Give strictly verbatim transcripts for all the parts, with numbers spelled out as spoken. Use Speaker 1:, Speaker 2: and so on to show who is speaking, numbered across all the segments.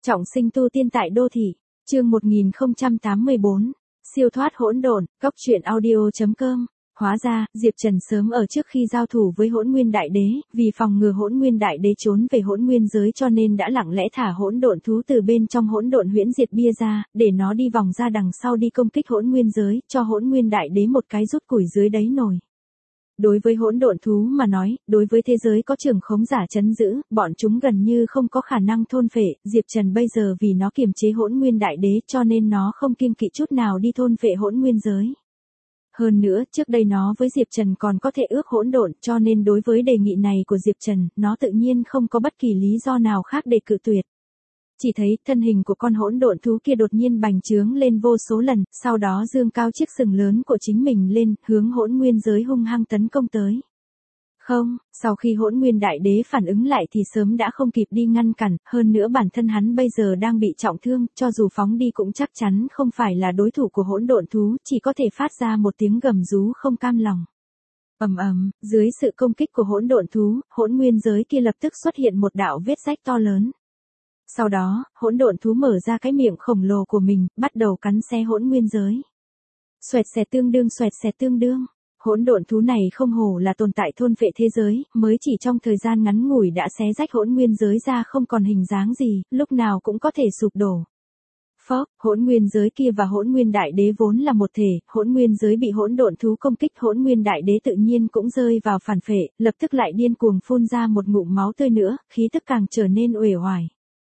Speaker 1: Trọng sinh tu tiên tại đô thị, chương một nghìn không trăm tám mươi bốn, siêu thoát hỗn độn, cốc truyện audio chấm com. Hóa ra, Diệp Trần sớm ở trước khi giao thủ với Hỗn Nguyên Đại Đế, vì phòng ngừa Hỗn Nguyên Đại Đế trốn về Hỗn Nguyên giới cho nên đã lặng lẽ thả hỗn độn thú từ bên trong hỗn độn huyễn diệt bia ra, để nó đi vòng ra đằng sau đi công kích Hỗn Nguyên giới, cho Hỗn Nguyên Đại Đế một cái rút củi dưới đáy nồi. Đối với hỗn độn thú mà nói, đối với thế giới có trưởng khống giả trấn giữ, bọn chúng gần như không có khả năng thôn phệ. Diệp Trần bây giờ vì nó kiềm chế Hỗn Nguyên Đại Đế cho nên nó không kiêng kỵ chút nào đi thôn phệ Hỗn Nguyên giới. Hơn nữa, trước đây nó với Diệp Trần còn có thể ước hỗn độn, cho nên đối với đề nghị này của Diệp Trần, nó tự nhiên không có bất kỳ lý do nào khác để cự tuyệt. Chỉ thấy, thân hình của con hỗn độn thú kia đột nhiên bành trướng lên vô số lần, sau đó dương cao chiếc sừng lớn của chính mình lên, hướng Hỗn Nguyên giới hung hăng tấn công tới. Không, sau khi Hỗn Nguyên Đại Đế phản ứng lại thì sớm đã không kịp đi ngăn cản, hơn nữa bản thân hắn bây giờ đang bị trọng thương, cho dù phóng đi cũng chắc chắn không phải là đối thủ của hỗn độn thú, chỉ có thể phát ra một tiếng gầm rú không cam lòng. Ầm ầm, dưới sự công kích của hỗn độn thú, Hỗn Nguyên giới kia lập tức xuất hiện một đạo vết rách to lớn. Sau đó, hỗn độn thú mở ra cái miệng khổng lồ của mình, bắt đầu cắn xé Hỗn Nguyên giới. Xoẹt xẹt tương đương xoẹt xẹt tương đương. Hỗn độn thú này không hổ là tồn tại thôn phệ thế giới, mới chỉ trong thời gian ngắn ngủi đã xé rách Hỗn Nguyên giới ra không còn hình dáng gì, lúc nào cũng có thể sụp đổ. Phốc, Hỗn Nguyên giới kia và Hỗn Nguyên Đại Đế vốn là một thể, Hỗn Nguyên giới bị hỗn độn thú công kích, Hỗn Nguyên Đại Đế tự nhiên cũng rơi vào phản phệ, lập tức lại điên cuồng phun ra một ngụm máu tươi nữa, khí tức càng trở nên uể oải.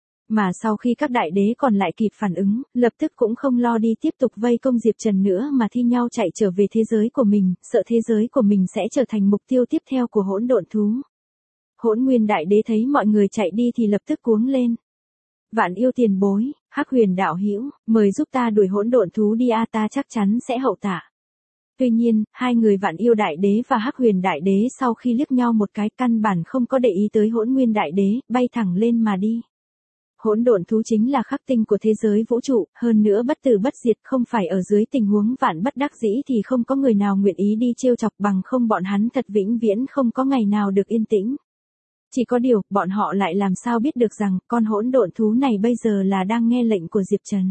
Speaker 1: Mà sau khi các đại đế còn lại kịp phản ứng, lập tức cũng không lo đi tiếp tục vây công Diệp Trần nữa mà thi nhau chạy trở về thế giới của mình, sợ thế giới của mình sẽ trở thành mục tiêu tiếp theo của hỗn độn thú. Hỗn Nguyên Đại Đế thấy mọi người chạy đi thì lập tức cuống lên. Vạn yêu tiền bối, Hắc Huyền đạo hữu, mời giúp ta đuổi hỗn độn thú đi a, ta chắc chắn sẽ hậu tạ. Tuy nhiên, hai người Vạn Yêu Đại Đế và Hắc Huyền Đại Đế sau khi liếc nhau một cái căn bản không có để ý tới Hỗn Nguyên Đại Đế, bay thẳng lên mà đi. Hỗn độn thú chính là khắc tinh của thế giới vũ trụ, hơn nữa bất tử bất diệt, không phải ở dưới tình huống vạn bất đắc dĩ thì không có người nào nguyện ý đi trêu chọc, bằng không bọn hắn thật vĩnh viễn không có ngày nào được yên tĩnh. Chỉ có điều, bọn họ lại làm sao biết được rằng, con hỗn độn thú này bây giờ là đang nghe lệnh của Diệp Trần.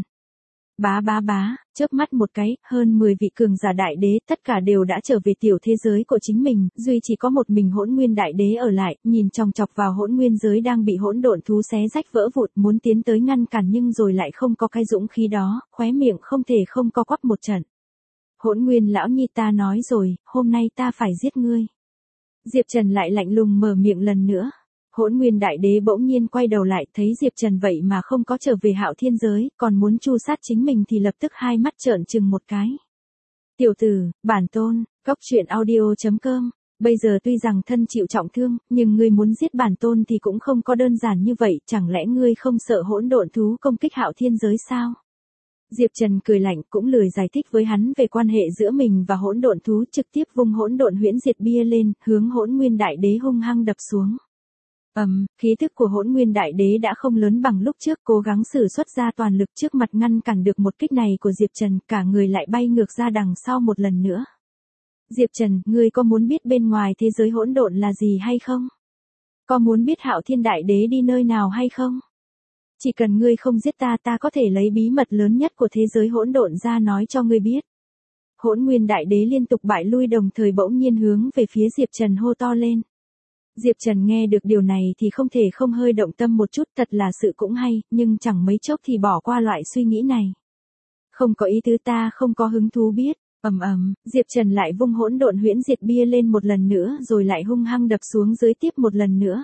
Speaker 1: Bá bá bá, chớp mắt một cái, hơn mười vị cường giả đại đế, tất cả đều đã trở về tiểu thế giới của chính mình, duy chỉ có một mình Hỗn Nguyên Đại Đế ở lại, nhìn chòng chọc vào Hỗn Nguyên giới đang bị hỗn độn thú xé rách vỡ vụn, muốn tiến tới ngăn cản nhưng rồi lại không có cái dũng khí đó, khóe miệng không thể không co quắp một trận. Hỗn Nguyên lão nhi, ta nói rồi, hôm nay ta phải giết ngươi. Diệp Trần lại lạnh lùng mở miệng lần nữa. Hỗn Nguyên Đại Đế bỗng nhiên quay đầu lại, thấy Diệp Trần vậy mà không có trở về Hạo Thiên giới, còn muốn tru sát chính mình thì lập tức hai mắt trợn trừng một cái. Tiểu tử, bản tôn, cốc truyện audio chấm com. Bây giờ tuy rằng thân chịu trọng thương, nhưng ngươi muốn giết bản tôn thì cũng không có đơn giản như vậy, chẳng lẽ ngươi không sợ hỗn độn thú công kích Hạo Thiên giới sao? Diệp Trần cười lạnh, cũng lười giải thích với hắn về quan hệ giữa mình và hỗn độn thú, trực tiếp vung hỗn độn huyễn diệt bia lên, hướng Hỗn Nguyên Đại Đế hung hăng đập xuống. Ầm, um, khí tức của Hỗn Nguyên Đại Đế đã không lớn bằng lúc trước, cố gắng sử xuất ra toàn lực trước mặt ngăn cản được một kích này của Diệp Trần, cả người lại bay ngược ra đằng sau một lần nữa. Diệp Trần, ngươi có muốn biết bên ngoài thế giới hỗn độn là gì hay không? Có muốn biết Hạo Thiên Đại Đế đi nơi nào hay không? Chỉ cần ngươi không giết ta, ta có thể lấy bí mật lớn nhất của thế giới hỗn độn ra nói cho ngươi biết. Hỗn Nguyên Đại Đế liên tục bại lui đồng thời bỗng nhiên hướng về phía Diệp Trần hô to lên. Diệp Trần nghe được điều này thì không thể không hơi động tâm một chút, thật là sự cũng hay, nhưng chẳng mấy chốc thì bỏ qua loại suy nghĩ này. Không có ý tứ, ta không có hứng thú biết. Ầm ầm, Diệp Trần lại vung hỗn độn huyễn diệt bia lên một lần nữa rồi lại hung hăng đập xuống dưới tiếp một lần nữa.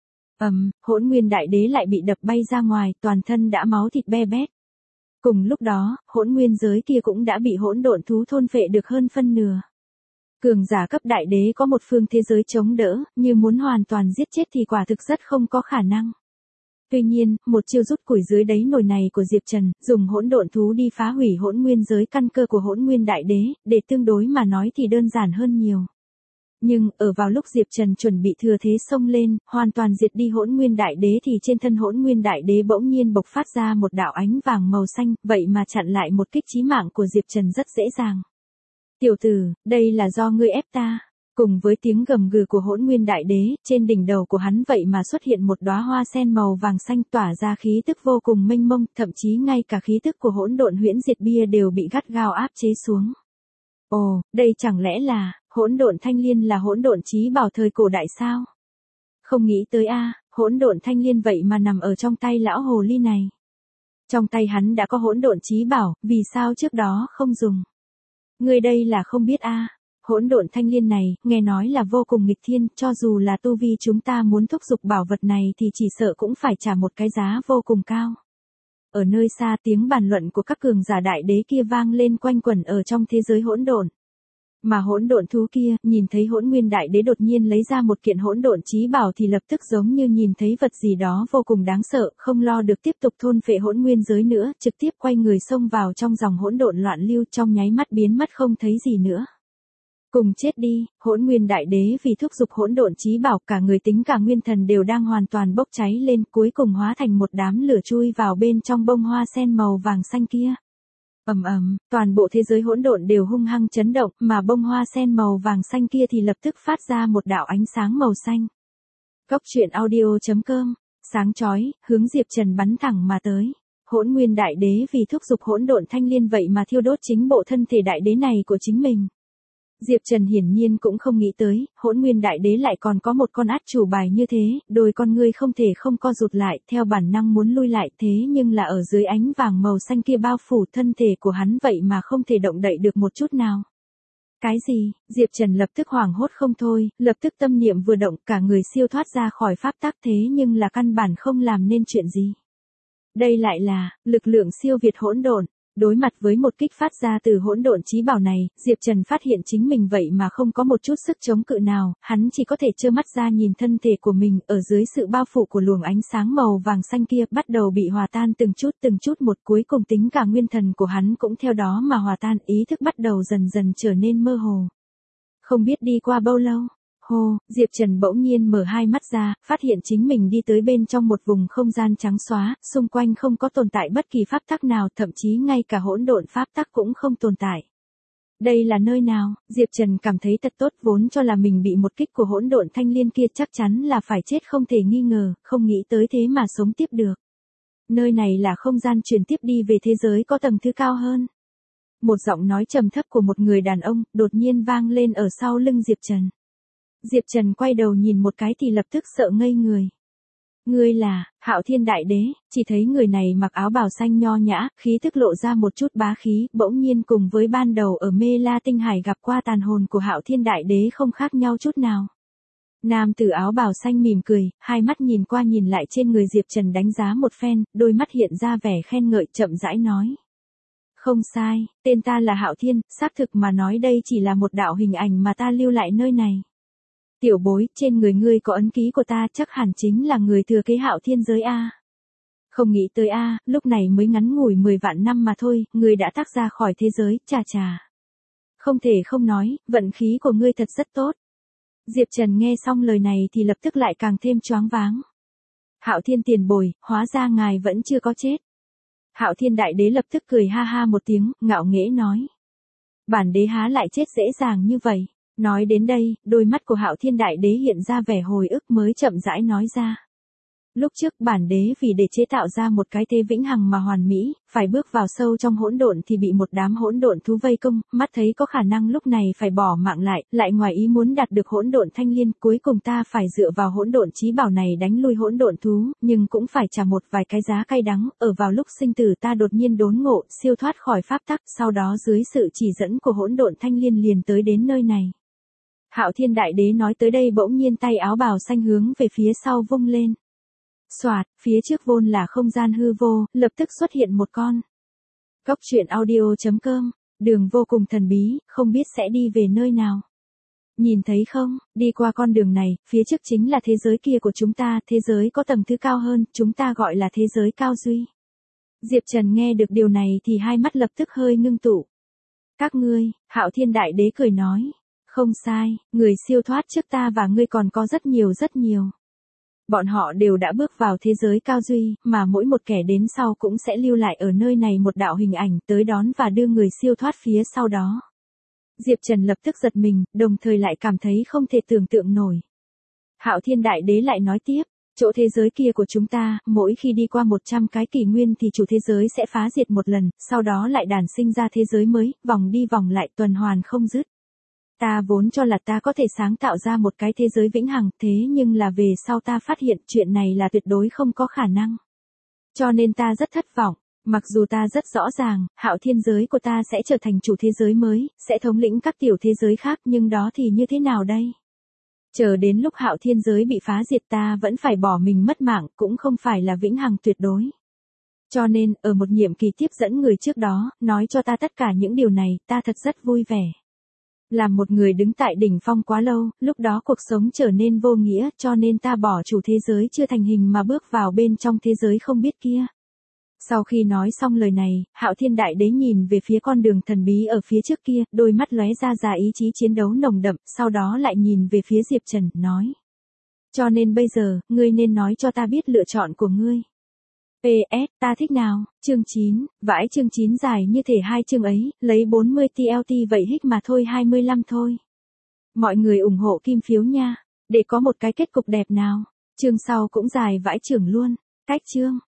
Speaker 1: Ầm, Hỗn Nguyên Đại Đế lại bị đập bay ra ngoài, toàn thân đã máu thịt be bét. Cùng lúc đó, Hỗn Nguyên giới kia cũng đã bị hỗn độn thú thôn phệ được hơn phân nửa. Cường giả cấp đại đế có một phương thế giới chống đỡ, như muốn hoàn toàn giết chết thì quả thực rất không có khả năng. Tuy nhiên, một chiêu rút củi dưới đáy nồi này của Diệp Trần, dùng hỗn độn thú đi phá hủy hỗn nguyên giới căn cơ của Hỗn Nguyên Đại Đế, để tương đối mà nói thì đơn giản hơn nhiều. Nhưng, ở vào lúc Diệp Trần chuẩn bị thừa thế xông lên, hoàn toàn diệt đi Hỗn Nguyên Đại Đế thì trên thân Hỗn Nguyên Đại Đế bỗng nhiên bộc phát ra một đạo ánh vàng màu xanh, vậy mà chặn lại một kích chí mạng của Diệp Trần rất dễ dàng. Tiểu tử, đây là do ngươi ép ta. Cùng với tiếng gầm gừ của Hỗn Nguyên Đại Đế, trên đỉnh đầu của hắn vậy mà xuất hiện một đóa hoa sen màu vàng xanh tỏa ra khí tức vô cùng mênh mông, thậm chí ngay cả khí tức của hỗn độn huyễn diệt bia đều bị gắt gao áp chế xuống. Ồ, đây chẳng lẽ là, hỗn độn thanh liên là hỗn độn chí bảo thời cổ đại sao? Không nghĩ tới a, hỗn độn thanh liên vậy mà nằm ở trong tay lão hồ ly này. Trong tay hắn đã có hỗn độn chí bảo, vì sao trước đó không dùng? Người đây là không biết a. Hỗn độn thanh liên này, nghe nói là vô cùng nghịch thiên, cho dù là tu vi chúng ta muốn thúc giục bảo vật này thì chỉ sợ cũng phải trả một cái giá vô cùng cao. Ở nơi xa tiếng bàn luận của các cường giả đại đế kia vang lên quanh quẩn ở trong thế giới hỗn độn. Mà hỗn độn thú kia, nhìn thấy Hỗn Nguyên Đại Đế đột nhiên lấy ra một kiện hỗn độn chí bảo thì lập tức giống như nhìn thấy vật gì đó vô cùng đáng sợ, không lo được tiếp tục thôn phệ hỗn nguyên giới nữa, trực tiếp quay người xông vào trong dòng hỗn độn loạn lưu, trong nháy mắt biến mất không thấy gì nữa. Cùng chết đi, Hỗn Nguyên Đại Đế vì thúc giục hỗn độn chí bảo, cả người tính cả nguyên thần đều đang hoàn toàn bốc cháy lên, cuối cùng hóa thành một đám lửa chui vào bên trong bông hoa sen màu vàng xanh kia. Ầm ầm, toàn bộ thế giới hỗn độn đều hung hăng chấn động, mà bông hoa sen màu vàng xanh kia thì lập tức phát ra một đạo ánh sáng màu xanh. Cốc truyện audio chấm com, sáng chói, hướng Diệp Trần bắn thẳng mà tới. Hỗn Nguyên Đại Đế vì thúc giục hỗn độn thanh liên vậy mà thiêu đốt chính bộ thân thể đại đế này của chính mình. Diệp Trần hiển nhiên cũng không nghĩ tới, Hỗn Nguyên Đại Đế lại còn có một con át chủ bài như thế, đôi con ngươi không thể không co rụt lại, theo bản năng muốn lui lại, thế nhưng là ở dưới ánh vàng màu xanh kia bao phủ thân thể của hắn vậy mà không thể động đậy được một chút nào. Cái gì? Diệp Trần lập tức hoảng hốt không thôi, lập tức tâm niệm vừa động, cả người siêu thoát ra khỏi pháp tắc, thế nhưng là căn bản không làm nên chuyện gì. Đây lại là lực lượng siêu việt hỗn độn. Đối mặt với một kích phát ra từ hỗn độn chí bảo này, Diệp Trần phát hiện chính mình vậy mà không có một chút sức chống cự nào, hắn chỉ có thể trơ mắt ra nhìn thân thể của mình ở dưới sự bao phủ của luồng ánh sáng màu vàng xanh kia bắt đầu bị hòa tan từng chút từng chút một, cuối cùng tính cả nguyên thần của hắn cũng theo đó mà hòa tan, ý thức bắt đầu dần dần trở nên mơ hồ. Không biết đi qua bao lâu, Hô, Diệp Trần bỗng nhiên mở hai mắt ra, phát hiện chính mình đi tới bên trong một vùng không gian trắng xóa, xung quanh không có tồn tại bất kỳ pháp tắc nào, thậm chí ngay cả hỗn độn pháp tắc cũng không tồn tại. Đây là nơi nào? Diệp Trần cảm thấy thật tốt, vốn cho là mình bị một kích của hỗn độn thanh liên kia chắc chắn là phải chết không thể nghi ngờ, không nghĩ tới thế mà sống tiếp được. Nơi này là không gian truyền tiếp đi về thế giới có tầng thứ cao hơn. Một giọng nói trầm thấp của một người đàn ông đột nhiên vang lên ở sau lưng Diệp Trần. Diệp Trần quay đầu nhìn một cái thì lập tức sợ ngây người. Ngươi là Hạo Thiên Đại Đế? Chỉ thấy người này mặc áo bào xanh nho nhã, khí tức lộ ra một chút bá khí, bỗng nhiên cùng với ban đầu ở Mê La Tinh Hải gặp qua tàn hồn của Hạo Thiên Đại Đế không khác nhau chút nào. Nam tử áo bào xanh mỉm cười, hai mắt nhìn qua nhìn lại trên người Diệp Trần đánh giá một phen, đôi mắt hiện ra vẻ khen ngợi, chậm rãi nói. Không sai, tên ta là Hạo Thiên, xác thực mà nói đây chỉ là một đạo hình ảnh mà ta lưu lại nơi này. Tiểu bối, trên người ngươi có ấn ký của ta, chắc hẳn chính là người thừa kế Hạo Thiên giới a. Không nghĩ tới a, lúc này mới ngắn ngủi mười vạn năm mà thôi, ngươi đã tác ra khỏi thế giới, chà chà. Không thể không nói, vận khí của ngươi thật rất tốt. Diệp Trần nghe xong lời này thì lập tức lại càng thêm choáng váng. Hạo Thiên tiền bối, hóa ra ngài vẫn chưa có chết. Hạo Thiên Đại Đế lập tức cười ha ha một tiếng, ngạo nghễ nói. Bản đế há lại chết dễ dàng như vậy. Nói đến đây, đôi mắt của Hạo Thiên Đại Đế hiện ra vẻ hồi ức mới chậm rãi nói ra. Lúc trước bản đế vì để chế tạo ra một cái thế vĩnh hằng mà hoàn mỹ, phải bước vào sâu trong hỗn độn thì bị một đám hỗn độn thú vây công, mắt thấy có khả năng lúc này phải bỏ mạng lại, lại ngoài ý muốn đạt được hỗn độn thanh liên, cuối cùng ta phải dựa vào hỗn độn chí bảo này đánh lui hỗn độn thú, nhưng cũng phải trả một vài cái giá cay đắng, ở vào lúc sinh tử ta đột nhiên đốn ngộ, siêu thoát khỏi pháp tắc, sau đó dưới sự chỉ dẫn của hỗn độn thanh liên liền tới đến nơi này. Hạo Thiên Đại Đế nói tới đây bỗng nhiên tay áo bào xanh hướng về phía sau vung lên. Soạt, phía trước vốn là không gian hư vô, lập tức xuất hiện một con. Cốc truyện audio chấm com, đường vô cùng thần bí, không biết sẽ đi về nơi nào. Nhìn thấy không, đi qua con đường này, phía trước chính là thế giới kia của chúng ta, thế giới có tầng thứ cao hơn, chúng ta gọi là thế giới cao duy. Diệp Trần nghe được điều này thì hai mắt lập tức hơi ngưng tụ. Các ngươi, Hạo Thiên Đại Đế cười nói. Không sai, người siêu thoát trước ta và ngươi còn có rất nhiều rất nhiều. Bọn họ đều đã bước vào thế giới cao duy, mà mỗi một kẻ đến sau cũng sẽ lưu lại ở nơi này một đạo hình ảnh tới đón và đưa người siêu thoát phía sau đó. Diệp Trần lập tức giật mình, đồng thời lại cảm thấy không thể tưởng tượng nổi. Hạo Thiên Đại Đế lại nói tiếp, chỗ thế giới kia của chúng ta, mỗi khi đi qua một trăm cái kỷ nguyên thì chủ thế giới sẽ phá diệt một lần, sau đó lại đản sinh ra thế giới mới, vòng đi vòng lại tuần hoàn không dứt. Ta vốn cho là ta có thể sáng tạo ra một cái thế giới vĩnh hằng, thế nhưng là về sau ta phát hiện chuyện này là tuyệt đối không có khả năng. Cho nên ta rất thất vọng, mặc dù ta rất rõ ràng, Hạo Thiên giới của ta sẽ trở thành chủ thế giới mới, sẽ thống lĩnh các tiểu thế giới khác, nhưng đó thì như thế nào đây? Chờ đến lúc Hạo Thiên giới bị phá diệt ta vẫn phải bỏ mình mất mạng, cũng không phải là vĩnh hằng tuyệt đối. Cho nên, ở một nhiệm kỳ tiếp dẫn người trước đó, nói cho ta tất cả những điều này, ta thật rất vui vẻ. Làm một người đứng tại đỉnh phong quá lâu, lúc đó cuộc sống trở nên vô nghĩa, cho nên ta bỏ chủ thế giới chưa thành hình mà bước vào bên trong thế giới không biết kia. Sau khi nói xong lời này, Hạo Thiên Đại Đế nhìn về phía con đường thần bí ở phía trước kia, đôi mắt lóe ra ra ý chí chiến đấu nồng đậm, sau đó lại nhìn về phía Diệp Trần, nói. Cho nên bây giờ, ngươi nên nói cho ta biết lựa chọn của ngươi. pê ét, ta thích nào, chương chín, vãi chương chín dài như thể hai chương ấy, lấy bốn mươi tê lờ tê vậy hích mà thôi hai mươi lăm thôi. Mọi người ủng hộ kim phiếu nha, để có một cái kết cục đẹp nào, chương sau cũng dài vãi trưởng luôn, cách chương.